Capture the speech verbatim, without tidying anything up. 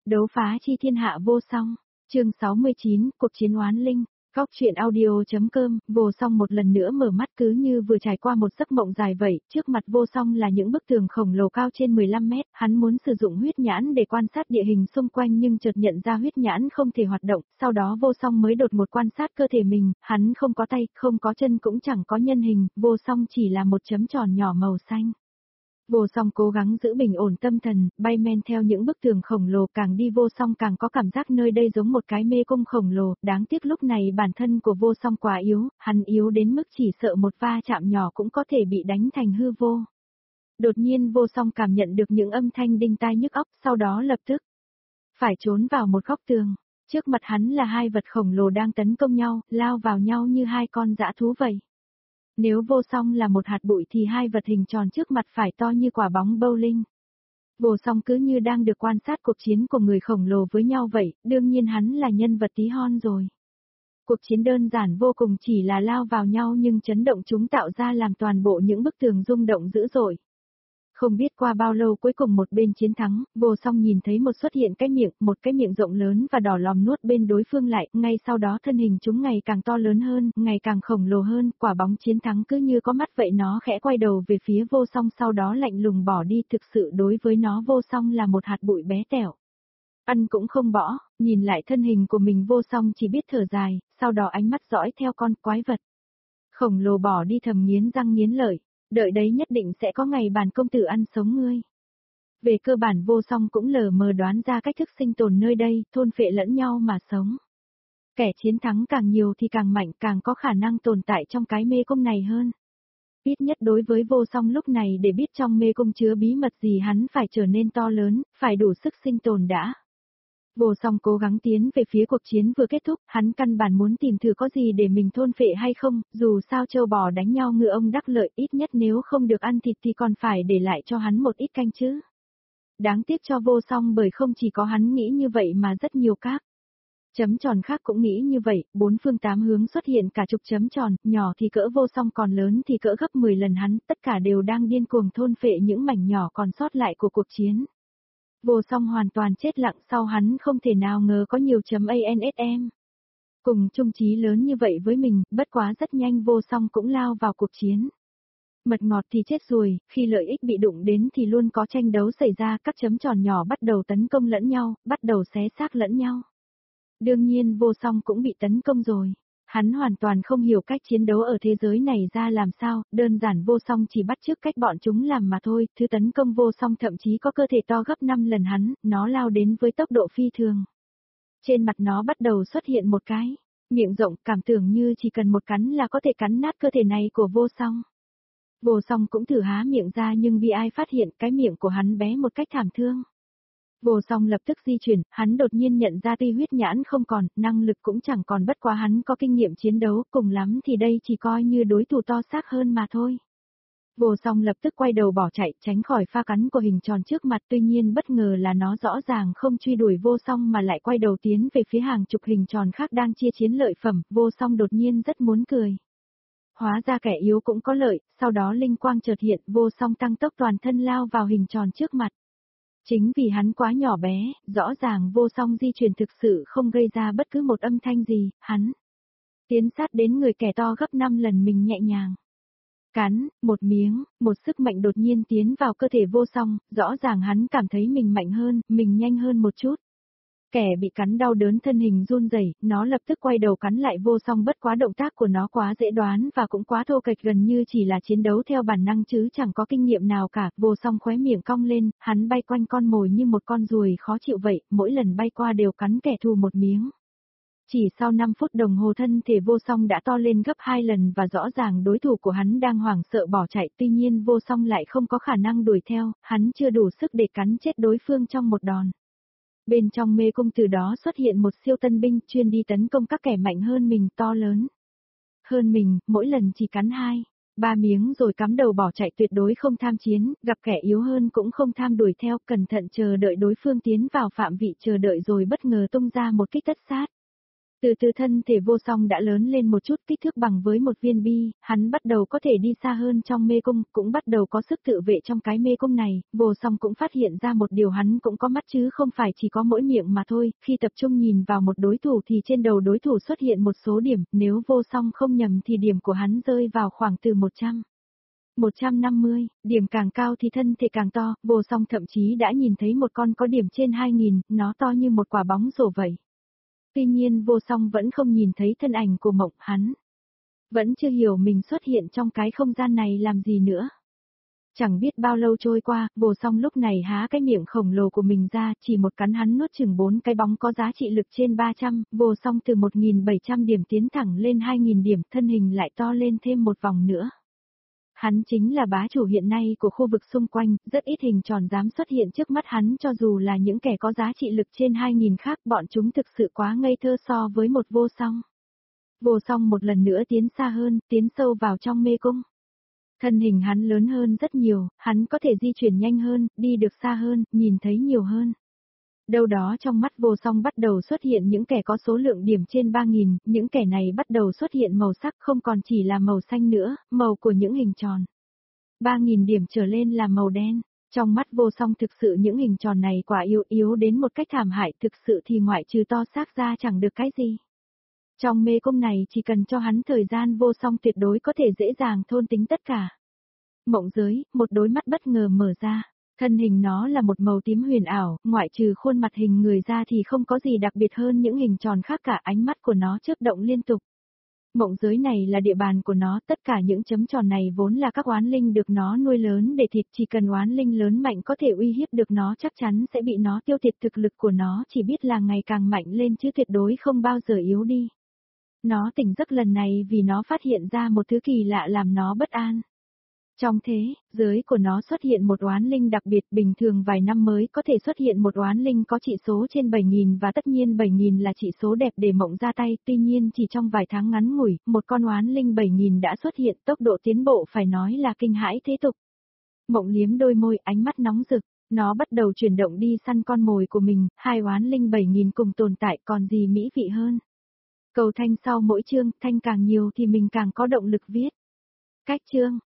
Đấu phá chi thiên hạ vô song. Chương sáu mươi chín, cuộc chiến oán linh. Góc truyện audio.com, Vô Song một lần nữa mở mắt cứ như vừa trải qua một giấc mộng dài vậy, trước mặt Vô Song là những bức tường khổng lồ cao trên mười lăm mét, hắn muốn sử dụng huyết nhãn để quan sát địa hình xung quanh nhưng chợt nhận ra huyết nhãn không thể hoạt động, sau đó Vô Song mới đột một quan sát cơ thể mình, hắn không có tay, không có chân cũng chẳng có nhân hình, Vô Song chỉ là một chấm tròn nhỏ màu xanh. Vô Song cố gắng giữ bình ổn tâm thần, bay men theo những bức tường khổng lồ, càng đi Vô Song càng có cảm giác nơi đây giống một cái mê cung khổng lồ, đáng tiếc lúc này bản thân của Vô Song quá yếu, hắn yếu đến mức chỉ sợ một va chạm nhỏ cũng có thể bị đánh thành hư vô. Đột nhiên Vô Song cảm nhận được những âm thanh đinh tai nhức óc, sau đó lập tức phải trốn vào một góc tường. Trước mặt hắn là hai vật khổng lồ đang tấn công nhau, lao vào nhau như hai con dã thú vậy. Nếu Vô Song là một hạt bụi thì hai vật hình tròn trước mặt phải to như quả bóng bowling. Vô Song cứ như đang được quan sát cuộc chiến của người khổng lồ với nhau vậy, đương nhiên hắn là nhân vật tí hon rồi. Cuộc chiến đơn giản vô cùng, chỉ là lao vào nhau nhưng chấn động chúng tạo ra làm toàn bộ những bức tường rung động dữ dội. Không biết qua bao lâu cuối cùng một bên chiến thắng, Vô Song nhìn thấy một xuất hiện cái miệng, một cái miệng rộng lớn và đỏ lòm nuốt bên đối phương lại, ngay sau đó thân hình chúng ngày càng to lớn hơn, ngày càng khổng lồ hơn, quả bóng chiến thắng cứ như có mắt vậy, nó khẽ quay đầu về phía Vô Song sau đó lạnh lùng bỏ đi, thực sự đối với nó Vô Song là một hạt bụi bé tẹo. Ăn cũng không bỏ, nhìn lại thân hình của mình Vô Song chỉ biết thở dài, sau đó ánh mắt dõi theo con quái vật khổng lồ bỏ đi thầm nghiến răng nghiến lợi. Đợi đấy nhất định sẽ có ngày bản công tử ăn sống ngươi. Về cơ bản Vô Song cũng lờ mờ đoán ra cách thức sinh tồn nơi đây, thôn phệ lẫn nhau mà sống. Kẻ chiến thắng càng nhiều thì càng mạnh, càng có khả năng tồn tại trong cái mê cung này hơn. Ít nhất đối với Vô Song lúc này, để biết trong mê cung chứa bí mật gì hắn phải trở nên to lớn, phải đủ sức sinh tồn đã. Vô Song cố gắng tiến về phía cuộc chiến vừa kết thúc, hắn căn bản muốn tìm thử có gì để mình thôn phệ hay không, dù sao trâu bò đánh nhau ngựa ông đắc lợi, ít nhất nếu không được ăn thịt thì còn phải để lại cho hắn một ít canh chứ. Đáng tiếc cho Vô Song bởi không chỉ có hắn nghĩ như vậy mà rất nhiều các chấm tròn khác cũng nghĩ như vậy, bốn phương tám hướng xuất hiện cả chục chấm tròn, nhỏ thì cỡ Vô Song còn lớn thì cỡ gấp mười lần hắn, tất cả đều đang điên cuồng thôn phệ những mảnh nhỏ còn sót lại của cuộc chiến. Vô Song hoàn toàn chết lặng, sau hắn không thể nào ngờ có nhiều chấm ansm. Cùng chung chí lớn như vậy với mình, bất quá rất nhanh Vô Song cũng lao vào cuộc chiến. Mật ngọt thì chết rồi, khi lợi ích bị đụng đến thì luôn có tranh đấu xảy ra, các chấm tròn nhỏ bắt đầu tấn công lẫn nhau, bắt đầu xé xác lẫn nhau. Đương nhiên Vô Song cũng bị tấn công rồi. Hắn hoàn toàn không hiểu cách chiến đấu ở thế giới này ra làm sao, đơn giản Vô Song chỉ bắt chước cách bọn chúng làm mà thôi, thứ tấn công Vô Song thậm chí có cơ thể to gấp năm lần hắn, nó lao đến với tốc độ phi thường. Trên mặt nó bắt đầu xuất hiện một cái miệng rộng, cảm tưởng như chỉ cần một cắn là có thể cắn nát cơ thể này của Vô Song. Vô Song cũng thử há miệng ra nhưng bị ai phát hiện cái miệng của hắn bé một cách thảm thương. Vô Song lập tức di chuyển, hắn đột nhiên nhận ra tuy huyết nhãn không còn, năng lực cũng chẳng còn, bất quá hắn có kinh nghiệm chiến đấu, cùng lắm thì đây chỉ coi như đối thủ to xác hơn mà thôi. Vô Song lập tức quay đầu bỏ chạy, tránh khỏi pha cắn của hình tròn trước mặt, tuy nhiên bất ngờ là nó rõ ràng không truy đuổi Vô Song mà lại quay đầu tiến về phía hàng chục hình tròn khác đang chia chiến lợi phẩm, Vô Song đột nhiên rất muốn cười. Hóa ra kẻ yếu cũng có lợi, sau đó linh quang chợt hiện, Vô Song tăng tốc toàn thân lao vào hình tròn trước mặt. Chính vì hắn quá nhỏ bé, rõ ràng Vô Song di chuyển thực sự không gây ra bất cứ một âm thanh gì, hắn tiến sát đến người kẻ to gấp năm lần mình nhẹ nhàng. Cắn, một miếng, một sức mạnh đột nhiên tiến vào cơ thể Vô Song, rõ ràng hắn cảm thấy mình mạnh hơn, mình nhanh hơn một chút. Kẻ bị cắn đau đớn thân hình run rẩy, nó lập tức quay đầu cắn lại Vô Song, bất quá động tác của nó quá dễ đoán và cũng quá thô kệch, gần như chỉ là chiến đấu theo bản năng chứ chẳng có kinh nghiệm nào cả. Vô Song khóe miệng cong lên, hắn bay quanh con mồi như một con ruồi khó chịu vậy, mỗi lần bay qua đều cắn kẻ thù một miếng. Chỉ sau năm phút đồng hồ thân thể Vô Song đã to lên gấp hai lần và rõ ràng đối thủ của hắn đang hoảng sợ bỏ chạy, tuy nhiên Vô Song lại không có khả năng đuổi theo, hắn chưa đủ sức để cắn chết đối phương trong một đòn. Bên trong mê cung từ đó xuất hiện một siêu tân binh chuyên đi tấn công các kẻ mạnh hơn mình, to lớn hơn mình, mỗi lần chỉ cắn hai, ba miếng rồi cắm đầu bỏ chạy, tuyệt đối không tham chiến, gặp kẻ yếu hơn cũng không tham đuổi theo, cẩn thận chờ đợi đối phương tiến vào phạm vị chờ đợi rồi bất ngờ tung ra một kích tất sát. Từ từ thân thể vô song đã lớn lên một chút, kích thước bằng với một viên bi, hắn bắt đầu có thể đi xa hơn trong mê cung, cũng bắt đầu có sức tự vệ trong cái mê cung này, vô song cũng phát hiện ra một điều, hắn cũng có mắt chứ không phải chỉ có mỗi miệng mà thôi, khi tập trung nhìn vào một đối thủ thì trên đầu đối thủ xuất hiện một số điểm, nếu vô song không nhầm thì điểm của hắn rơi vào khoảng từ một trăm. một trăm năm mươi, điểm càng cao thì thân thể càng to, vô song thậm chí đã nhìn thấy một con có điểm trên hai nghìn, nó to như một quả bóng rổ vậy. Tuy nhiên vô song vẫn không nhìn thấy thân ảnh của Mộng, hắn vẫn chưa hiểu mình xuất hiện trong cái không gian này làm gì nữa. Chẳng biết bao lâu trôi qua, vô song lúc này há cái miệng khổng lồ của mình ra, chỉ một cắn hắn nuốt chừng bốn cái bóng có giá trị lực trên ba trăm, vô song từ một nghìn bảy trăm điểm tiến thẳng lên hai nghìn điểm, thân hình lại to lên thêm một vòng nữa. Hắn chính là bá chủ hiện nay của khu vực xung quanh, rất ít hình tròn dám xuất hiện trước mắt hắn, cho dù là những kẻ có giá trị lực trên hai nghìn khác, bọn chúng thực sự quá ngây thơ so với một vô song. Vô song một lần nữa tiến xa hơn, tiến sâu vào trong mê cung. Thân hình hắn lớn hơn rất nhiều, hắn có thể di chuyển nhanh hơn, đi được xa hơn, nhìn thấy nhiều hơn. Đâu đó trong mắt vô song bắt đầu xuất hiện những kẻ có số lượng điểm trên ba nghìn, những kẻ này bắt đầu xuất hiện màu sắc không còn chỉ là màu xanh nữa, màu của những hình tròn. ba nghìn điểm trở lên là màu đen. Trong mắt vô song thực sự những hình tròn này quả yếu yếu đến một cách thảm hại, thực sự thì ngoại trừ to xác ra chẳng được cái gì. Trong mê cung này chỉ cần cho hắn thời gian, vô song tuyệt đối có thể dễ dàng thôn tính tất cả. Mộng giới, một đôi mắt bất ngờ mở ra. Thân hình nó là một màu tím huyền ảo, ngoại trừ khuôn mặt hình người ra thì không có gì đặc biệt hơn những hình tròn khác cả, ánh mắt của nó chớp động liên tục. Mộng giới này là địa bàn của nó, tất cả những chấm tròn này vốn là các oán linh được nó nuôi lớn để thịt, chỉ cần oán linh lớn mạnh có thể uy hiếp được nó chắc chắn sẽ bị nó tiêu diệt, thực lực của nó chỉ biết là ngày càng mạnh lên chứ tuyệt đối không bao giờ yếu đi. Nó tỉnh giấc lần này vì nó phát hiện ra một thứ kỳ lạ làm nó bất an. Trong thế giới của nó xuất hiện một oán linh đặc biệt, bình thường vài năm mới có thể xuất hiện một oán linh có chỉ số trên bảy nghìn, và tất nhiên bảy nghìn là chỉ số đẹp để Mộng ra tay, tuy nhiên chỉ trong vài tháng ngắn ngủi, một con oán linh bảy nghìn đã xuất hiện, tốc độ tiến bộ phải nói là kinh hãi thế tục. Mộng liếm đôi môi, ánh mắt nóng rực, nó bắt đầu chuyển động đi săn con mồi của mình, hai oán linh bảy nghìn cùng tồn tại còn gì mỹ vị hơn. Cầu thanh sau mỗi chương, thanh càng nhiều thì mình càng có động lực viết. Cách chương